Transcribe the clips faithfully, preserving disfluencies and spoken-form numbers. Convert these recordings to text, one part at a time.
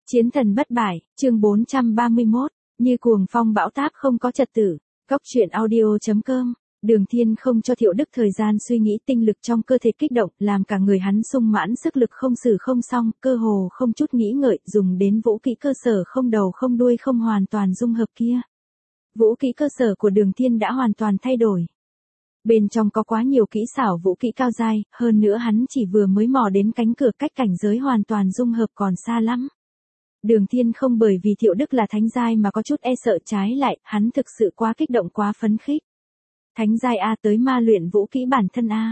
Chiến thần bất bại, chương bốn trăm ba mươi mốt, như cuồng phong bão táp không có trật tự. Góc truyện audio chấm com. Đường Thiên không cho Thiệu Đức thời gian suy nghĩ, tinh lực trong cơ thể kích động, làm cả người hắn sung mãn, sức lực không xử không xong, cơ hồ không chút nghĩ ngợi, dùng đến vũ kỹ cơ sở không đầu không đuôi không hoàn toàn dung hợp kia. Vũ kỹ cơ sở của Đường Thiên đã hoàn toàn thay đổi. Bên trong có quá nhiều kỹ xảo vũ kỹ cao dai, hơn nữa hắn chỉ vừa mới mò đến cánh cửa, cách cảnh giới hoàn toàn dung hợp còn xa lắm. Đường Thiên không bởi vì Thiệu Đức là thánh giai mà có chút e sợ, trái lại, hắn thực sự quá kích động, quá phấn khích. Thánh giai A tới ma luyện vũ kỹ bản thân A.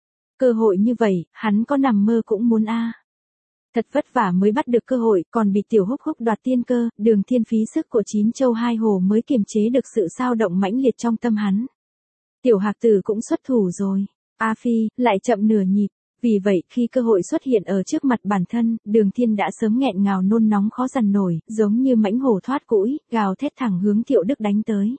Cơ hội như vậy, hắn có nằm mơ cũng muốn A. Thật vất vả mới bắt được cơ hội, còn bị Tiểu Húc Húc đoạt tiên cơ, Đường Thiên phí sức của chín châu hai hồ mới kiềm chế được sự dao động mãnh liệt trong tâm hắn. Tiểu Hạc Tử cũng xuất thủ rồi. A Phi, lại chậm nửa nhịp. Vì vậy, khi cơ hội xuất hiện ở trước mặt bản thân, Đường Thiên đã sớm nghẹn ngào nôn nóng khó dằn nổi, giống như mãnh hổ thoát cũi, gào thét thẳng hướng Thiệu Đức đánh tới.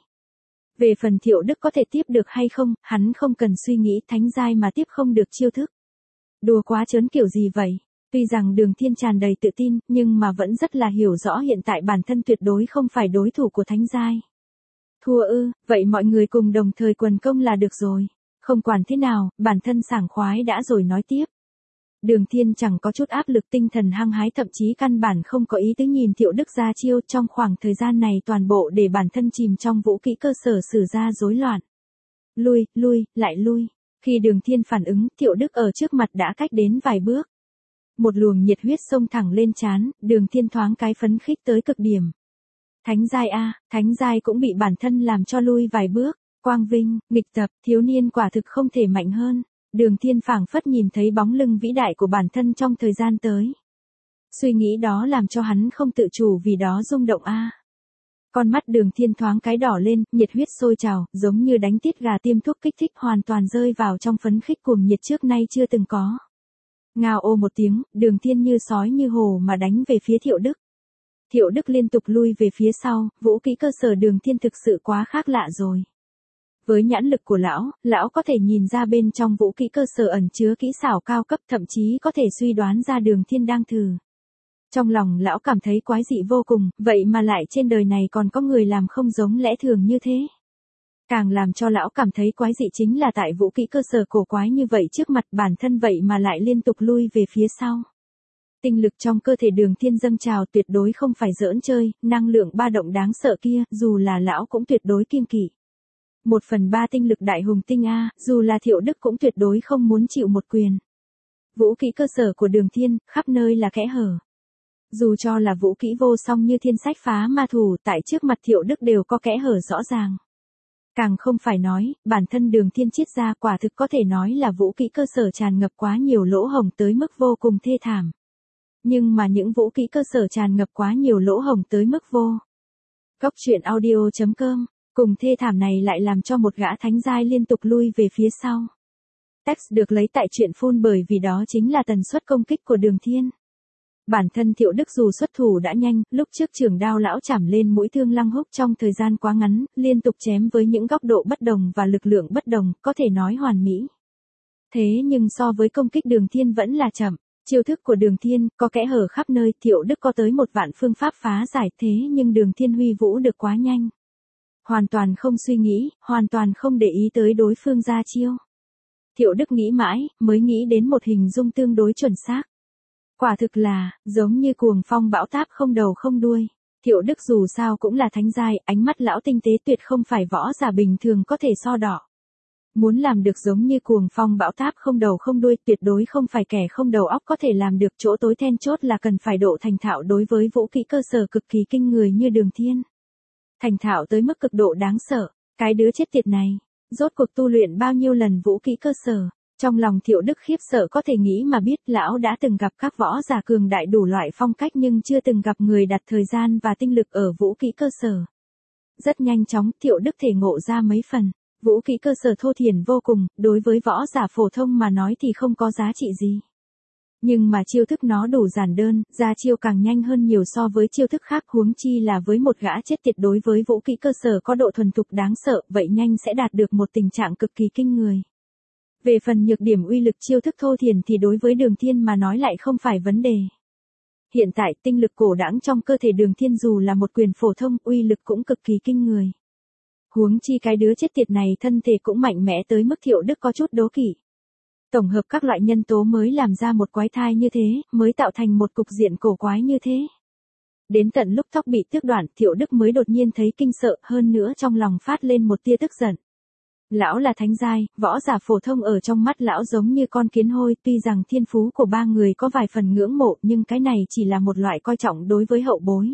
Về phần Thiệu Đức có thể tiếp được hay không, hắn không cần suy nghĩ, thánh giai mà tiếp không được chiêu thức. Đùa quá trớn kiểu gì vậy? Tuy rằng Đường Thiên tràn đầy tự tin, nhưng mà vẫn rất là hiểu rõ hiện tại bản thân tuyệt đối không phải đối thủ của thánh giai. Thua ư, vậy mọi người cùng đồng thời quần công là được rồi. Không quản thế nào, bản thân sảng khoái đã rồi nói tiếp. Đường Thiên chẳng có chút áp lực, tinh thần hăng hái, thậm chí căn bản không có ý tứ nhìn Thiệu Đức ra chiêu, trong khoảng thời gian này toàn bộ để bản thân chìm trong vũ kỹ cơ sở sử ra rối loạn. Lui, lui, lại lui. Khi Đường Thiên phản ứng, Thiệu Đức ở trước mặt đã cách đến vài bước. Một luồng nhiệt huyết xông thẳng lên trán, Đường Thiên thoáng cái phấn khích tới cực điểm. Thánh giai A, thánh giai cũng bị bản thân làm cho lui vài bước. Quang vinh, nghịch tập, thiếu niên quả thực không thể mạnh hơn. Đường Thiên phảng phất nhìn thấy bóng lưng vĩ đại của bản thân trong thời gian tới. Suy nghĩ đó làm cho hắn không tự chủ vì đó rung động a. Con mắt Đường Thiên thoáng cái đỏ lên, nhiệt huyết sôi trào, giống như đánh tiết gà tiêm thuốc kích thích, hoàn toàn rơi vào trong phấn khích cuồng nhiệt trước nay chưa từng có. Ngao ô một tiếng, Đường Thiên như sói như hổ mà đánh về phía Thiệu Đức. Thiệu Đức liên tục lui về phía sau, vũ kỹ cơ sở Đường Thiên thực sự quá khác lạ rồi. Với nhãn lực của lão, lão có thể nhìn ra bên trong vũ kỹ cơ sở ẩn chứa kỹ xảo cao cấp, thậm chí có thể suy đoán ra Đường Thiên đang thử. Trong lòng lão cảm thấy quái dị vô cùng, vậy mà lại trên đời này còn có người làm không giống lẽ thường như thế. Càng làm cho lão cảm thấy quái dị chính là tại vũ kỹ cơ sở cổ quái như vậy trước mặt bản thân vậy mà lại liên tục lui về phía sau. Tinh lực trong cơ thể Đường Thiên dâng trào, tuyệt đối không phải giỡn chơi, năng lượng ba động đáng sợ kia, dù là lão cũng tuyệt đối kiêng kỵ. Một phần ba tinh lực đại hùng tinh A, dù là Thiệu Đức cũng tuyệt đối không muốn chịu một quyền. Vũ kỹ cơ sở của Đường Thiên, khắp nơi là kẽ hở. Dù cho là vũ kỹ vô song như thiên sách phá ma thủ, tại trước mặt Thiệu Đức đều có kẽ hở rõ ràng. Càng không phải nói, bản thân Đường Thiên chiết ra quả thực có thể nói là vũ kỹ cơ sở tràn ngập quá nhiều lỗ hổng tới mức vô cùng thê thảm. Nhưng mà những vũ kỹ cơ sở tràn ngập quá nhiều lỗ hổng tới mức vô. Góc truyện audio chấm com. Cùng thê thảm này lại làm cho một gã thánh giai liên tục lui về phía sau. Text được lấy tại truyện full bởi vì đó chính là tần suất công kích của Đường Thiên. Bản thân Thiệu Đức dù xuất thủ đã nhanh, lúc trước trường đao lão chảm lên mũi thương Lăng Húc trong thời gian quá ngắn, liên tục chém với những góc độ bất đồng và lực lượng bất đồng, có thể nói hoàn mỹ. Thế nhưng so với công kích Đường Thiên vẫn là chậm. Chiêu thức của Đường Thiên có kẽ hở khắp nơi, Thiệu Đức có tới một vạn phương pháp phá giải, thế nhưng Đường Thiên huy vũ được quá nhanh. Hoàn toàn không suy nghĩ, hoàn toàn không để ý tới đối phương ra chiêu. Thiệu Đức nghĩ mãi, mới nghĩ đến một hình dung tương đối chuẩn xác. Quả thực là, giống như cuồng phong bão táp không đầu không đuôi. Thiệu Đức dù sao cũng là thánh giai, ánh mắt lão tinh tế tuyệt không phải võ giả bình thường có thể so đỏ. Muốn làm được giống như cuồng phong bão táp không đầu không đuôi, tuyệt đối không phải kẻ không đầu óc có thể làm được, chỗ tối then chốt là cần phải độ thành thạo đối với vũ kỹ cơ sở cực kỳ kinh người như Đường Thiên. Thành thạo tới mức cực độ đáng sợ, cái đứa chết tiệt này, rốt cuộc tu luyện bao nhiêu lần vũ kỹ cơ sở. Trong lòng Thiệu Đức khiếp sợ có thể nghĩ mà biết, lão đã từng gặp các võ giả cường đại đủ loại phong cách nhưng chưa từng gặp người đặt thời gian và tinh lực ở vũ kỹ cơ sở. Rất nhanh chóng, Thiệu Đức thể ngộ ra mấy phần, vũ kỹ cơ sở thô thiển vô cùng, đối với võ giả phổ thông mà nói thì không có giá trị gì. Nhưng mà chiêu thức nó đủ giản đơn, ra chiêu càng nhanh hơn nhiều so với chiêu thức khác, huống chi là với một gã chết tiệt đối với vũ kỹ cơ sở có độ thuần thục đáng sợ, vậy nhanh sẽ đạt được một tình trạng cực kỳ kinh người. Về phần nhược điểm uy lực chiêu thức thô thiển thì đối với Đường Thiên mà nói lại không phải vấn đề. Hiện tại tinh lực cổ đãng trong cơ thể Đường Thiên dù là một quyền phổ thông, uy lực cũng cực kỳ kinh người. Huống chi cái đứa chết tiệt này thân thể cũng mạnh mẽ tới mức Thiệu Đức có chút đố kỵ. Tổng hợp các loại nhân tố mới làm ra một quái thai như thế, mới tạo thành một cục diện cổ quái như thế. Đến tận lúc tóc bị tước đoạn, Thiệu Đức mới đột nhiên thấy kinh sợ, hơn nữa trong lòng phát lên một tia tức giận. Lão là thánh giai, võ giả phổ thông ở trong mắt lão giống như con kiến hôi, tuy rằng thiên phú của ba người có vài phần ngưỡng mộ, nhưng cái này chỉ là một loại coi trọng đối với hậu bối.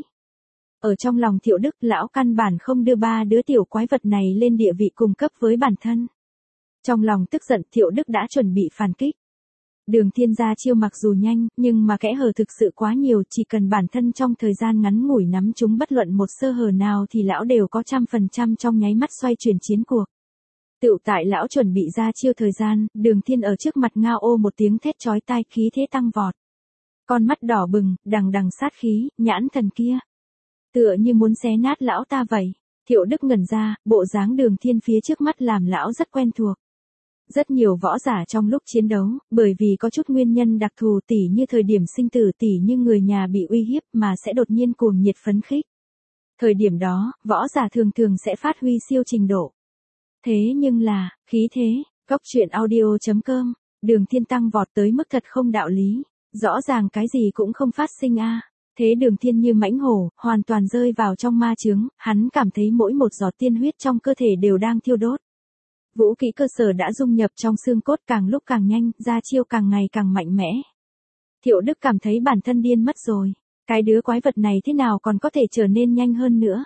Ở trong lòng Thiệu Đức, lão căn bản không đưa ba đứa tiểu quái vật này lên địa vị cùng cấp với bản thân. Trong lòng tức giận, Thiệu Đức đã chuẩn bị phản kích. Đường Thiên ra chiêu mặc dù nhanh, nhưng mà kẽ hở thực sự quá nhiều, chỉ cần bản thân trong thời gian ngắn ngủi nắm chúng bất luận một sơ hở nào thì lão đều có trăm phần trăm trong nháy mắt xoay chuyển chiến cuộc. Tựu tại lão chuẩn bị ra chiêu thời gian, Đường Thiên ở trước mặt ngao ô một tiếng thét chói tai, khí thế tăng vọt. Con mắt đỏ bừng, đằng đằng sát khí, nhãn thần kia. Tựa như muốn xé nát lão ta vậy. Thiệu Đức ngẩn ra, bộ dáng Đường Thiên phía trước mắt làm lão rất quen thuộc. Rất nhiều võ giả trong lúc chiến đấu, bởi vì có chút nguyên nhân đặc thù tỉ như thời điểm sinh tử tỉ như người nhà bị uy hiếp mà sẽ đột nhiên cuồng nhiệt phấn khích. Thời điểm đó, võ giả thường thường sẽ phát huy siêu trình độ. Thế nhưng là, khí thế, Cốc truyện audio chấm com, Đường Thiên tăng vọt tới mức thật không đạo lý. Rõ ràng cái gì cũng không phát sinh a. Thế Đường Thiên như mãnh hổ, hoàn toàn rơi vào trong ma chướng, hắn cảm thấy mỗi một giọt tiên huyết trong cơ thể đều đang thiêu đốt. Vũ kỹ cơ sở đã dung nhập trong xương cốt, càng lúc càng nhanh, ra chiêu càng ngày càng mạnh mẽ. Thiệu Đức cảm thấy bản thân điên mất rồi. Cái đứa quái vật này thế nào còn có thể trở nên nhanh hơn nữa?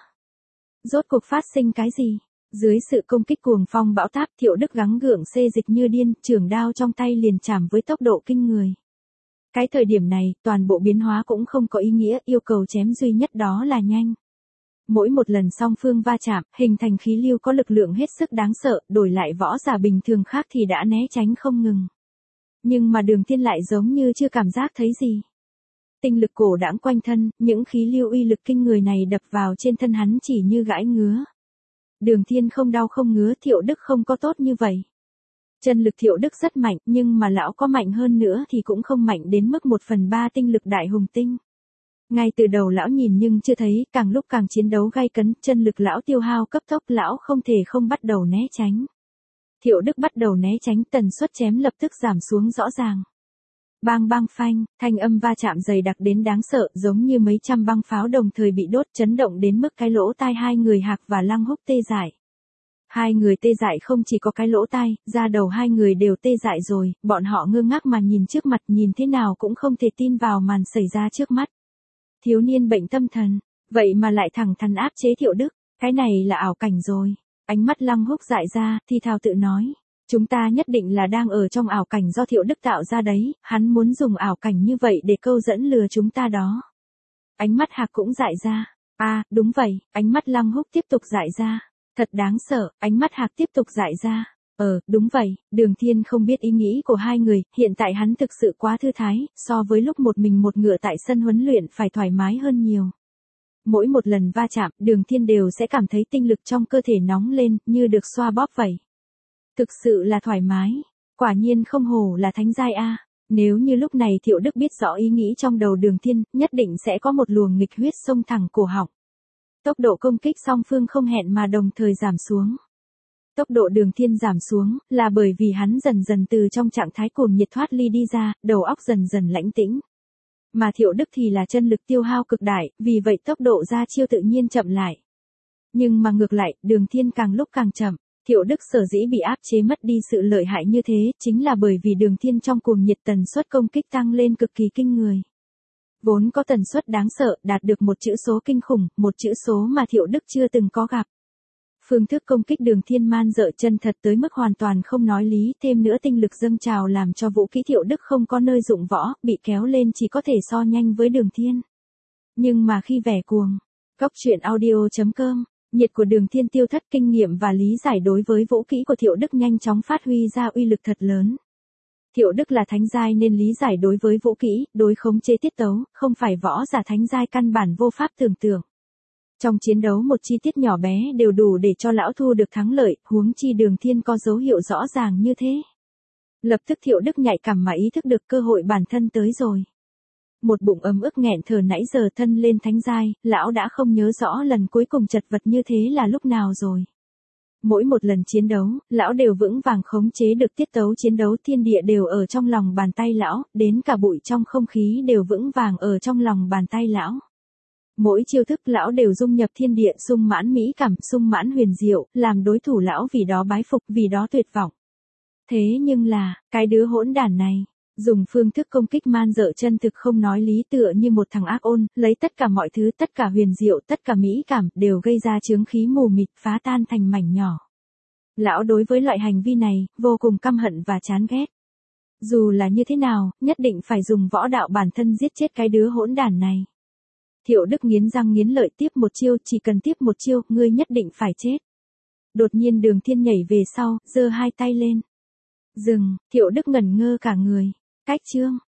Rốt cuộc phát sinh cái gì? Dưới sự công kích cuồng phong bão táp, Thiệu Đức gắng gượng xê dịch như điên, trường đao trong tay liền chạm với tốc độ kinh người. Cái thời điểm này, toàn bộ biến hóa cũng không có ý nghĩa, yêu cầu chém duy nhất đó là nhanh. Mỗi một lần song phương va chạm, hình thành khí lưu có lực lượng hết sức đáng sợ, đổi lại võ giả bình thường khác thì đã né tránh không ngừng. Nhưng mà Đường Thiên lại giống như chưa cảm giác thấy gì. Tinh lực cổ đãng quanh thân, những khí lưu uy lực kinh người này đập vào trên thân hắn chỉ như gãi ngứa. Đường Thiên không đau không ngứa, Thiệu Đức không có tốt như vậy. Chân lực Thiệu Đức rất mạnh, nhưng mà lão có mạnh hơn nữa thì cũng không mạnh đến mức một phần ba tinh lực đại hùng tinh. Ngay từ đầu lão nhìn nhưng chưa thấy, càng lúc càng chiến đấu gay cấn, chân lực lão tiêu hao cấp tốc, lão không thể không bắt đầu né tránh. Thiệu Đức bắt đầu né tránh, tần suất chém lập tức giảm xuống rõ ràng. Bang bang phanh, thanh âm va chạm dày đặc đến đáng sợ, giống như mấy trăm băng pháo đồng thời bị đốt, chấn động đến mức cái lỗ tai hai người Hạc và Lăng Húc tê dại. Hai người tê dại không chỉ có cái lỗ tai, da đầu hai người đều tê dại rồi, bọn họ ngơ ngác mà nhìn trước mặt, nhìn thế nào cũng không thể tin vào màn xảy ra trước mắt. Thiếu niên bệnh tâm thần, vậy mà lại thẳng thắn áp chế Thiệu Đức, cái này là ảo cảnh rồi. Ánh mắt Lăng Húc dại ra, thì thào tự nói, chúng ta nhất định là đang ở trong ảo cảnh do Thiệu Đức tạo ra đấy, hắn muốn dùng ảo cảnh như vậy để câu dẫn lừa chúng ta đó. Ánh mắt Hạc cũng dại ra, à, đúng vậy, ánh mắt Lăng Húc tiếp tục dại ra, thật đáng sợ, ánh mắt Hạc tiếp tục dại ra. Ờ, đúng vậy, Đường Thiên không biết ý nghĩ của hai người, hiện tại hắn thực sự quá thư thái, so với lúc một mình một ngựa tại sân huấn luyện phải thoải mái hơn nhiều. Mỗi một lần va chạm, Đường Thiên đều sẽ cảm thấy tinh lực trong cơ thể nóng lên, như được xoa bóp vậy. Thực sự là thoải mái, quả nhiên không hổ là thánh giai a. Nếu như lúc này Thiệu Đức biết rõ ý nghĩ trong đầu Đường Thiên, nhất định sẽ có một luồng nghịch huyết xông thẳng cổ họng. Tốc độ công kích song phương không hẹn mà đồng thời giảm xuống. Tốc độ Đường Thiên giảm xuống, là bởi vì hắn dần dần từ trong trạng thái cuồng nhiệt thoát ly đi ra, đầu óc dần dần lãnh tĩnh. Mà Thiệu Đức thì là chân lực tiêu hao cực đại, vì vậy tốc độ ra chiêu tự nhiên chậm lại. Nhưng mà ngược lại, Đường Thiên càng lúc càng chậm. Thiệu Đức sở dĩ bị áp chế mất đi sự lợi hại như thế, chính là bởi vì Đường Thiên trong cuồng nhiệt tần suất công kích tăng lên cực kỳ kinh người. Vốn có tần suất đáng sợ, đạt được một chữ số kinh khủng, một chữ số mà Thiệu Đức chưa từng có gặp. Phương thức công kích Đường Thiên man dợ chân thật tới mức hoàn toàn không nói lý, thêm nữa tinh lực dâng trào làm cho vũ kỹ Thiệu Đức không có nơi dụng võ, bị kéo lên chỉ có thể so nhanh với Đường Thiên. Nhưng mà khi vẻ cuồng, Cốc truyện audio chấm com, nhiệt của Đường Thiên tiêu thất, kinh nghiệm và lý giải đối với vũ kỹ của Thiệu Đức nhanh chóng phát huy ra uy lực thật lớn. Thiệu Đức là thánh giai nên lý giải đối với vũ kỹ, đối khống chế tiết tấu, không phải võ giả thánh giai căn bản vô pháp tưởng tượng. Trong chiến đấu một chi tiết nhỏ bé đều đủ để cho lão thu được thắng lợi, huống chi Đường Thiên có dấu hiệu rõ ràng như thế. Lập tức Thiệu Đức nhạy cảm mà ý thức được cơ hội bản thân tới rồi. Một bụng ấm ức nghẹn thở nãy giờ thân lên thánh giai, lão đã không nhớ rõ lần cuối cùng chật vật như thế là lúc nào rồi. Mỗi một lần chiến đấu, lão đều vững vàng khống chế được tiết tấu chiến đấu, thiên địa đều ở trong lòng bàn tay lão, đến cả bụi trong không khí đều vững vàng ở trong lòng bàn tay lão. Mỗi chiêu thức lão đều dung nhập thiên địa, sung mãn mỹ cảm, sung mãn huyền diệu, làm đối thủ lão vì đó bái phục, vì đó tuyệt vọng. Thế nhưng là, cái đứa hỗn đản này, dùng phương thức công kích man dợ chân thực không nói lý, tựa như một thằng ác ôn, lấy tất cả mọi thứ, tất cả huyền diệu, tất cả mỹ cảm, đều gây ra chướng khí mù mịt, phá tan thành mảnh nhỏ. Lão đối với loại hành vi này, vô cùng căm hận và chán ghét. Dù là như thế nào, nhất định phải dùng võ đạo bản thân giết chết cái đứa hỗn đản này. Thiệu Đức nghiến răng nghiến lợi, tiếp một chiêu, chỉ cần tiếp một chiêu, ngươi nhất định phải chết. Đột nhiên Đường Thiên nhảy về sau, giơ hai tay lên. Dừng, Thiệu Đức ngẩn ngơ cả người. Cách chương.